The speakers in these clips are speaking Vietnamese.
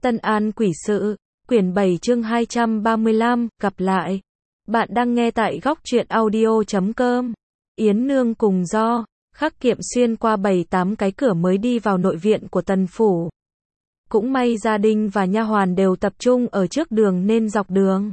Tân An Quỷ Sự, quyển 7 chương 235, gặp lại. Bạn đang nghe tại góc truyện audio.com. Yến Nương cùng Do, Khắc Kiệm xuyên qua 7-8 cái cửa mới đi vào nội viện của Tần phủ. Cũng may gia đình và nha hoàn đều tập trung ở trước đường nên dọc đường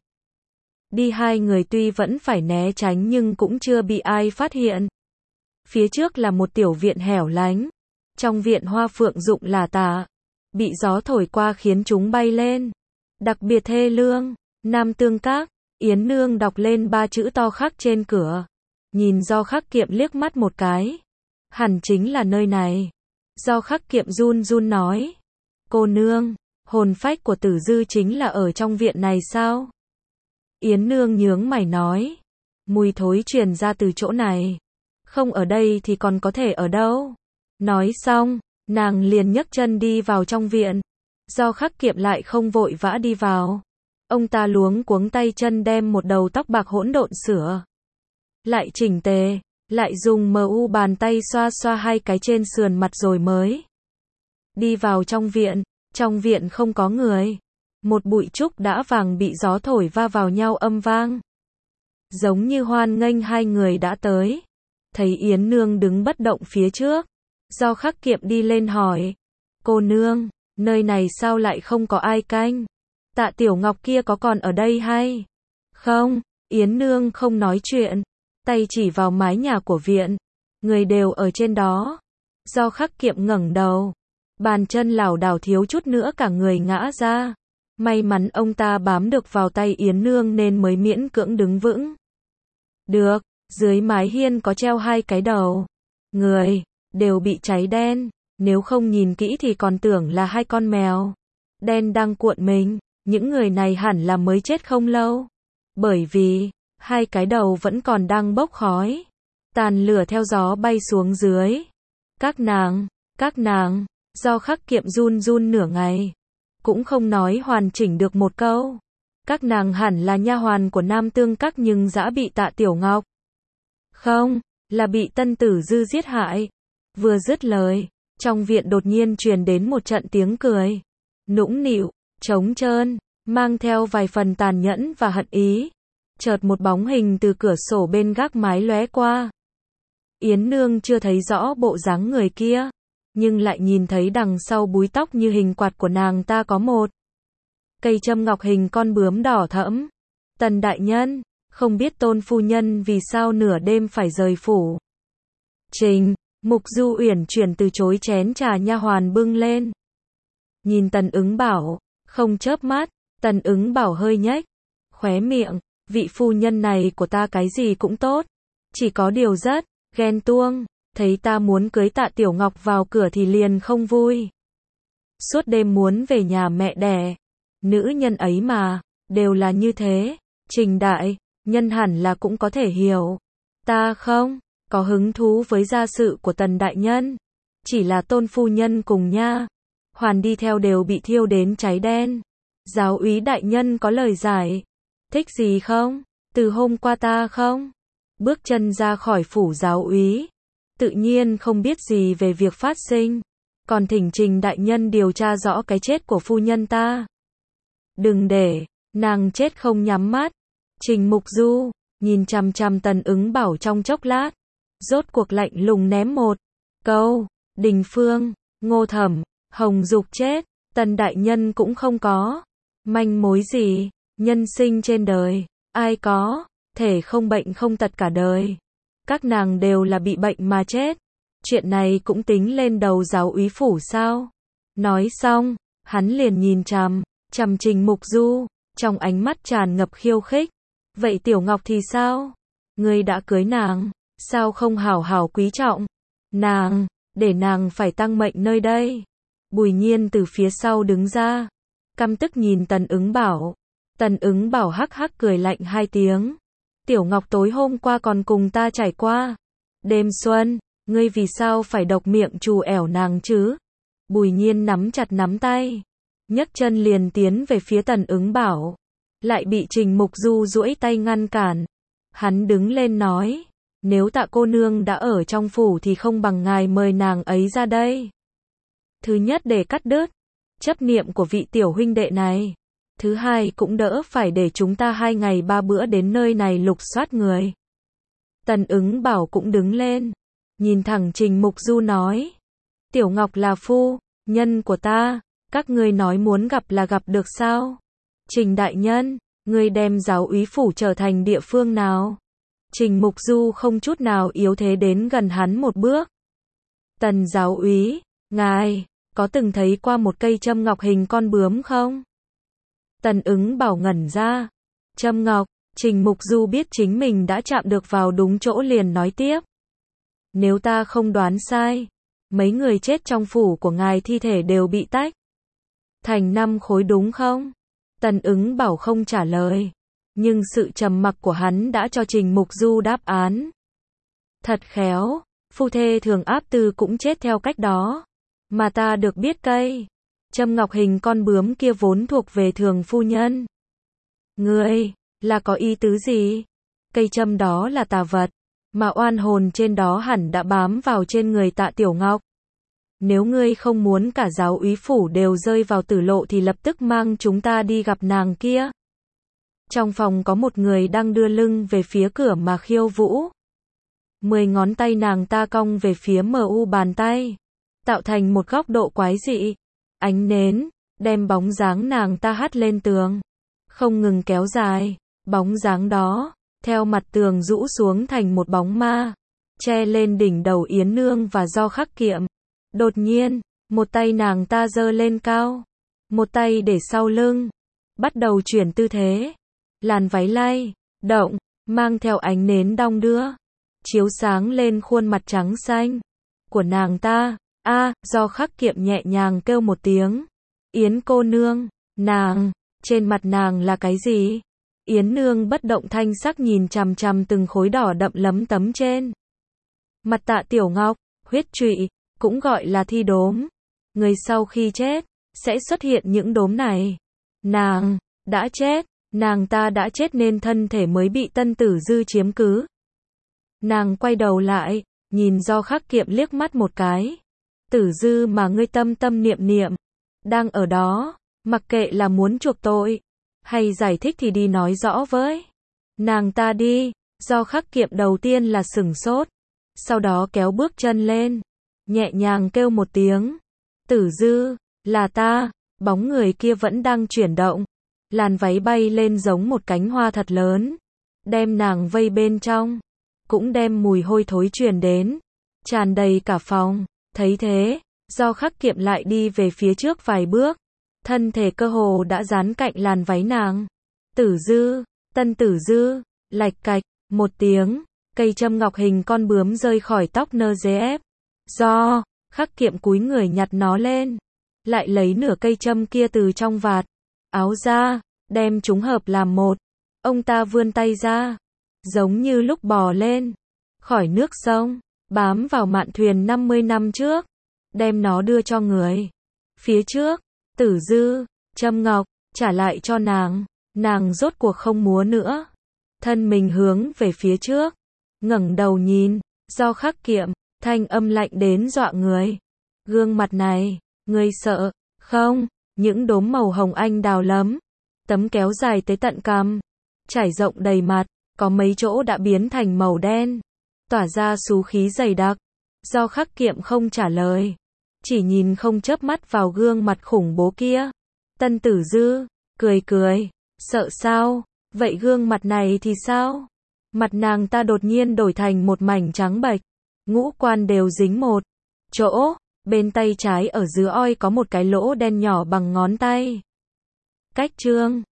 đi hai người tuy vẫn phải né tránh nhưng cũng chưa bị ai phát hiện. Phía trước là một tiểu viện hẻo lánh. Trong viện hoa phượng rụng lả tả, bị gió thổi qua khiến chúng bay lên. Đặc biệt thê lương, Nam Tương Các, Yến Nương đọc lên 3 chữ to khắc trên cửa. Nhìn Do Khắc Kiệm liếc mắt một cái. Hẳn chính là nơi này. Do Khắc Kiệm run run nói. Cô nương, hồn phách của Tử Dư chính là ở trong viện này sao? Yến Nương nhướng mày nói. Mùi thối truyền ra từ chỗ này. Không ở đây thì còn có thể ở đâu? Nói xong, nàng liền nhấc chân đi vào trong viện. Do Khắc Kiệm lại không vội vã đi vào. Ông ta luống cuống tay chân đem một đầu tóc bạc hỗn độn sửa lại chỉnh tề, lại dùng mu bàn tay xoa xoa hai cái trên sườn mặt rồi mới đi vào trong viện. Trong viện không có người. Một bụi trúc đã vàng bị gió thổi va vào nhau âm vang. Giống như hoan nghênh hai người đã tới. Thấy Yến Nương đứng bất động phía trước. Do Khắc Kiệm đi lên hỏi. Cô nương, nơi này sao lại không có ai canh? Tạ Tiểu Ngọc kia có còn ở đây hay không? Yến Nương không nói chuyện. Tay chỉ vào mái nhà của viện. Người đều ở trên đó. Do Khắc Kiệm ngẩng đầu. Bàn chân lảo đảo thiếu chút nữa cả người ngã ra. May mắn ông ta bám được vào tay Yến Nương nên mới miễn cưỡng đứng vững. Được, dưới mái hiên có treo hai cái đầu. Người, đều bị cháy đen. Nếu không nhìn kỹ thì còn tưởng là hai con mèo đen đang cuộn mình. Những người này hẳn là mới chết không lâu. Bởi vì, hai cái đầu vẫn còn đang bốc khói. Tàn lửa theo gió bay xuống dưới. Các nàng, Do Khắc Kiệm run run nửa ngày. Cũng không nói hoàn chỉnh được một câu. Các nàng hẳn là nha hoàn của Nam Tương Các nhưng dã bị Tạ Tiểu Ngọc. Không, là bị Tân Tử Dư giết hại. Vừa dứt lời, trong viện đột nhiên truyền đến một trận tiếng cười. Nũng nịu, trống trơn, mang theo vài phần tàn nhẫn và hận ý. Chợt một bóng hình từ cửa sổ bên gác mái lóe qua. Yến Nương chưa thấy rõ bộ dáng người kia, nhưng lại nhìn thấy đằng sau búi tóc như hình quạt của nàng ta có một cây châm ngọc hình con bướm đỏ thẫm. Tần đại nhân, không biết Tôn phu nhân vì sao nửa đêm phải rời phủ. Trình, Mục Du uyển chuyển từ chối chén trà nha hoàn bưng lên. Nhìn Tần Ứng Bảo, không chớp mắt. Tần Ứng Bảo hơi nhếch khóe miệng. Vị phu nhân này của ta cái gì cũng tốt. Chỉ có điều rất ghen tuông. Thấy ta muốn cưới Tạ Tiểu Ngọc vào cửa thì liền không vui. Suốt đêm muốn về nhà mẹ đẻ. Nữ nhân ấy mà, đều là như thế. Trình đại nhân hẳn là cũng có thể hiểu. Ta không có hứng thú với gia sự của Tần đại nhân. Chỉ là Tôn phu nhân cùng nha hoàn đi theo đều bị thiêu đến cháy đen. Giáo úy đại nhân có lời giải thích gì không? Từ hôm qua ta không bước chân ra khỏi phủ giáo úy, tự nhiên không biết gì về việc phát sinh. Còn thỉnh Trình đại nhân điều tra rõ cái chết của phu nhân ta. Đừng để nàng chết không nhắm mắt. Trình Mục Du nhìn chằm chằm Tần Ứng Bảo trong chốc lát, rốt cuộc lạnh lùng ném một câu. Đình Phương, Ngô Thẩm, Hồng Dục chết, Tần đại nhân cũng không có manh mối gì. Nhân sinh trên đời, ai có thể không bệnh không tật cả đời. Các nàng đều là bị bệnh mà chết. Chuyện này cũng tính lên đầu giáo úy phủ sao? Nói xong, hắn liền nhìn chằm Trình Mục Du, trong ánh mắt tràn ngập khiêu khích. Vậy Tiểu Ngọc thì sao? Ngươi đã cưới nàng, sao không hảo hảo quý trọng nàng, để nàng phải tăng mệnh nơi đây? Bùi Nhiên từ phía sau đứng ra, căm tức nhìn Tần Ứng Bảo. Tần Ứng Bảo hắc hắc cười lạnh hai tiếng. Tiểu Ngọc tối hôm qua còn cùng ta trải qua đêm xuân, ngươi vì sao phải độc miệng trù ẻo nàng chứ? Bùi Nhiên nắm chặt nắm tay, nhấc chân liền tiến về phía Tần Ứng Bảo, lại bị Trình Mục Du duỗi tay ngăn cản. Hắn đứng lên nói, nếu Tạ cô nương đã ở trong phủ thì không bằng ngài mời nàng ấy ra đây. Thứ nhất để cắt đứt chấp niệm của vị tiểu huynh đệ này. Thứ hai cũng đỡ phải để chúng ta 2 ngày 3 bữa đến nơi này lục soát người. Tần Ứng Bảo cũng đứng lên, nhìn thẳng Trình Mục Du nói. Tiểu Ngọc là phu nhân của ta, các ngươi nói muốn gặp là gặp được sao? Trình đại nhân, ngươi đem giáo úy phủ trở thành địa phương nào? Trình Mục Du không chút nào yếu thế đến gần hắn một bước. Tần giáo úy, ngài có từng thấy qua một cây châm ngọc hình con bướm không? Tần Ứng Bảo ngẩn ra. Châm ngọc, Trình Mục Du biết chính mình đã chạm được vào đúng chỗ liền nói tiếp. Nếu ta không đoán sai, mấy người chết trong phủ của ngài thi thể đều bị tách thành 5 khối đúng không? Tần Ứng Bảo không trả lời, nhưng sự trầm mặc của hắn đã cho Trình Mục Du đáp án. Thật khéo, phu thê thường áp tư cũng chết theo cách đó. Mà ta được biết cây châm ngọc hình con bướm kia vốn thuộc về Thường phu nhân. Ngươi là có ý tứ gì? Cây châm đó là tà vật, mà oan hồn trên đó hẳn đã bám vào trên người Tạ Tiểu Ngọc. Nếu ngươi không muốn cả giáo úy phủ đều rơi vào tử lộ thì lập tức mang chúng ta đi gặp nàng kia. Trong phòng có một người đang đưa lưng về phía cửa mà khiêu vũ. 10 ngón tay nàng ta cong về phía MU bàn tay, tạo thành một góc độ quái dị. Ánh nến đem bóng dáng nàng ta hắt lên tường, không ngừng kéo dài. Bóng dáng đó theo mặt tường rũ xuống thành một bóng ma, che lên đỉnh đầu Yến Nương và Do Khắc Kiệm. Đột nhiên, một tay nàng ta giơ lên cao, một tay để sau lưng, bắt đầu chuyển tư thế. Làn váy lay động, mang theo ánh nến đong đưa, chiếu sáng lên khuôn mặt trắng xanh của nàng ta. Do Khắc Kiệm nhẹ nhàng kêu một tiếng. Yến cô nương, nàng, trên mặt nàng là cái gì? Yến Nương bất động thanh sắc nhìn chằm chằm từng khối đỏ đậm lấm tấm trên mặt Tạ Tiểu Ngọc. Huyết trụy, cũng gọi là thi đốm. Người sau khi chết, sẽ xuất hiện những đốm này. Nàng đã chết, nàng ta đã chết nên thân thể mới bị Tân Tử Dư chiếm cứ. Nàng quay đầu lại, nhìn Do Khắc Kiệm liếc mắt một cái. Tử Dư mà ngươi tâm tâm niệm niệm, đang ở đó, mặc kệ là muốn chuộc tội, hay giải thích thì đi nói rõ với nàng ta đi. Do Khắc Kiệm đầu tiên là sửng sốt, sau đó kéo bước chân lên, nhẹ nhàng kêu một tiếng. Tử Dư, là ta. Bóng người kia vẫn đang chuyển động, làn váy bay lên giống một cánh hoa thật lớn, đem nàng vây bên trong, cũng đem mùi hôi thối truyền đến, tràn đầy cả phòng. Thấy thế, Do Khắc Kiệm lại đi về phía trước vài bước, thân thể cơ hồ đã dán cạnh làn váy nàng. Tử Dư, Tân Tử Dư, lạch cạch, một tiếng, cây châm ngọc hình con bướm rơi khỏi tóc NGF. Do Khắc Kiệm cúi người nhặt nó lên, lại lấy nửa cây châm kia từ trong vạt áo ra, đem chúng hợp làm một. Ông ta vươn tay ra, giống như lúc bò lên khỏi nước sông, bám vào mạn thuyền 50 năm trước, đem nó đưa cho người phía trước. Tử Dư, châm ngọc, trả lại cho nàng. Nàng rốt cuộc không múa nữa, thân mình hướng về phía trước, ngẩng đầu nhìn Do Khắc Kiệm, thanh âm lạnh đến dọa người. Gương mặt này, ngươi sợ không? Những đốm màu hồng anh đào lấm tấm kéo dài tới tận cằm, trải rộng đầy mặt, có mấy chỗ đã biến thành màu đen, tỏa ra xú khí dày đặc. Do Khắc Kiệm không trả lời, chỉ nhìn không chớp mắt vào gương mặt khủng bố kia. Tân Tử Dư cười cười, sợ sao? Vậy gương mặt này thì sao? Mặt nàng ta đột nhiên đổi thành một mảnh trắng bệch, ngũ quan đều dính một chỗ, bên tay trái ở giữa oi có một cái lỗ đen nhỏ bằng ngón tay. Cách trương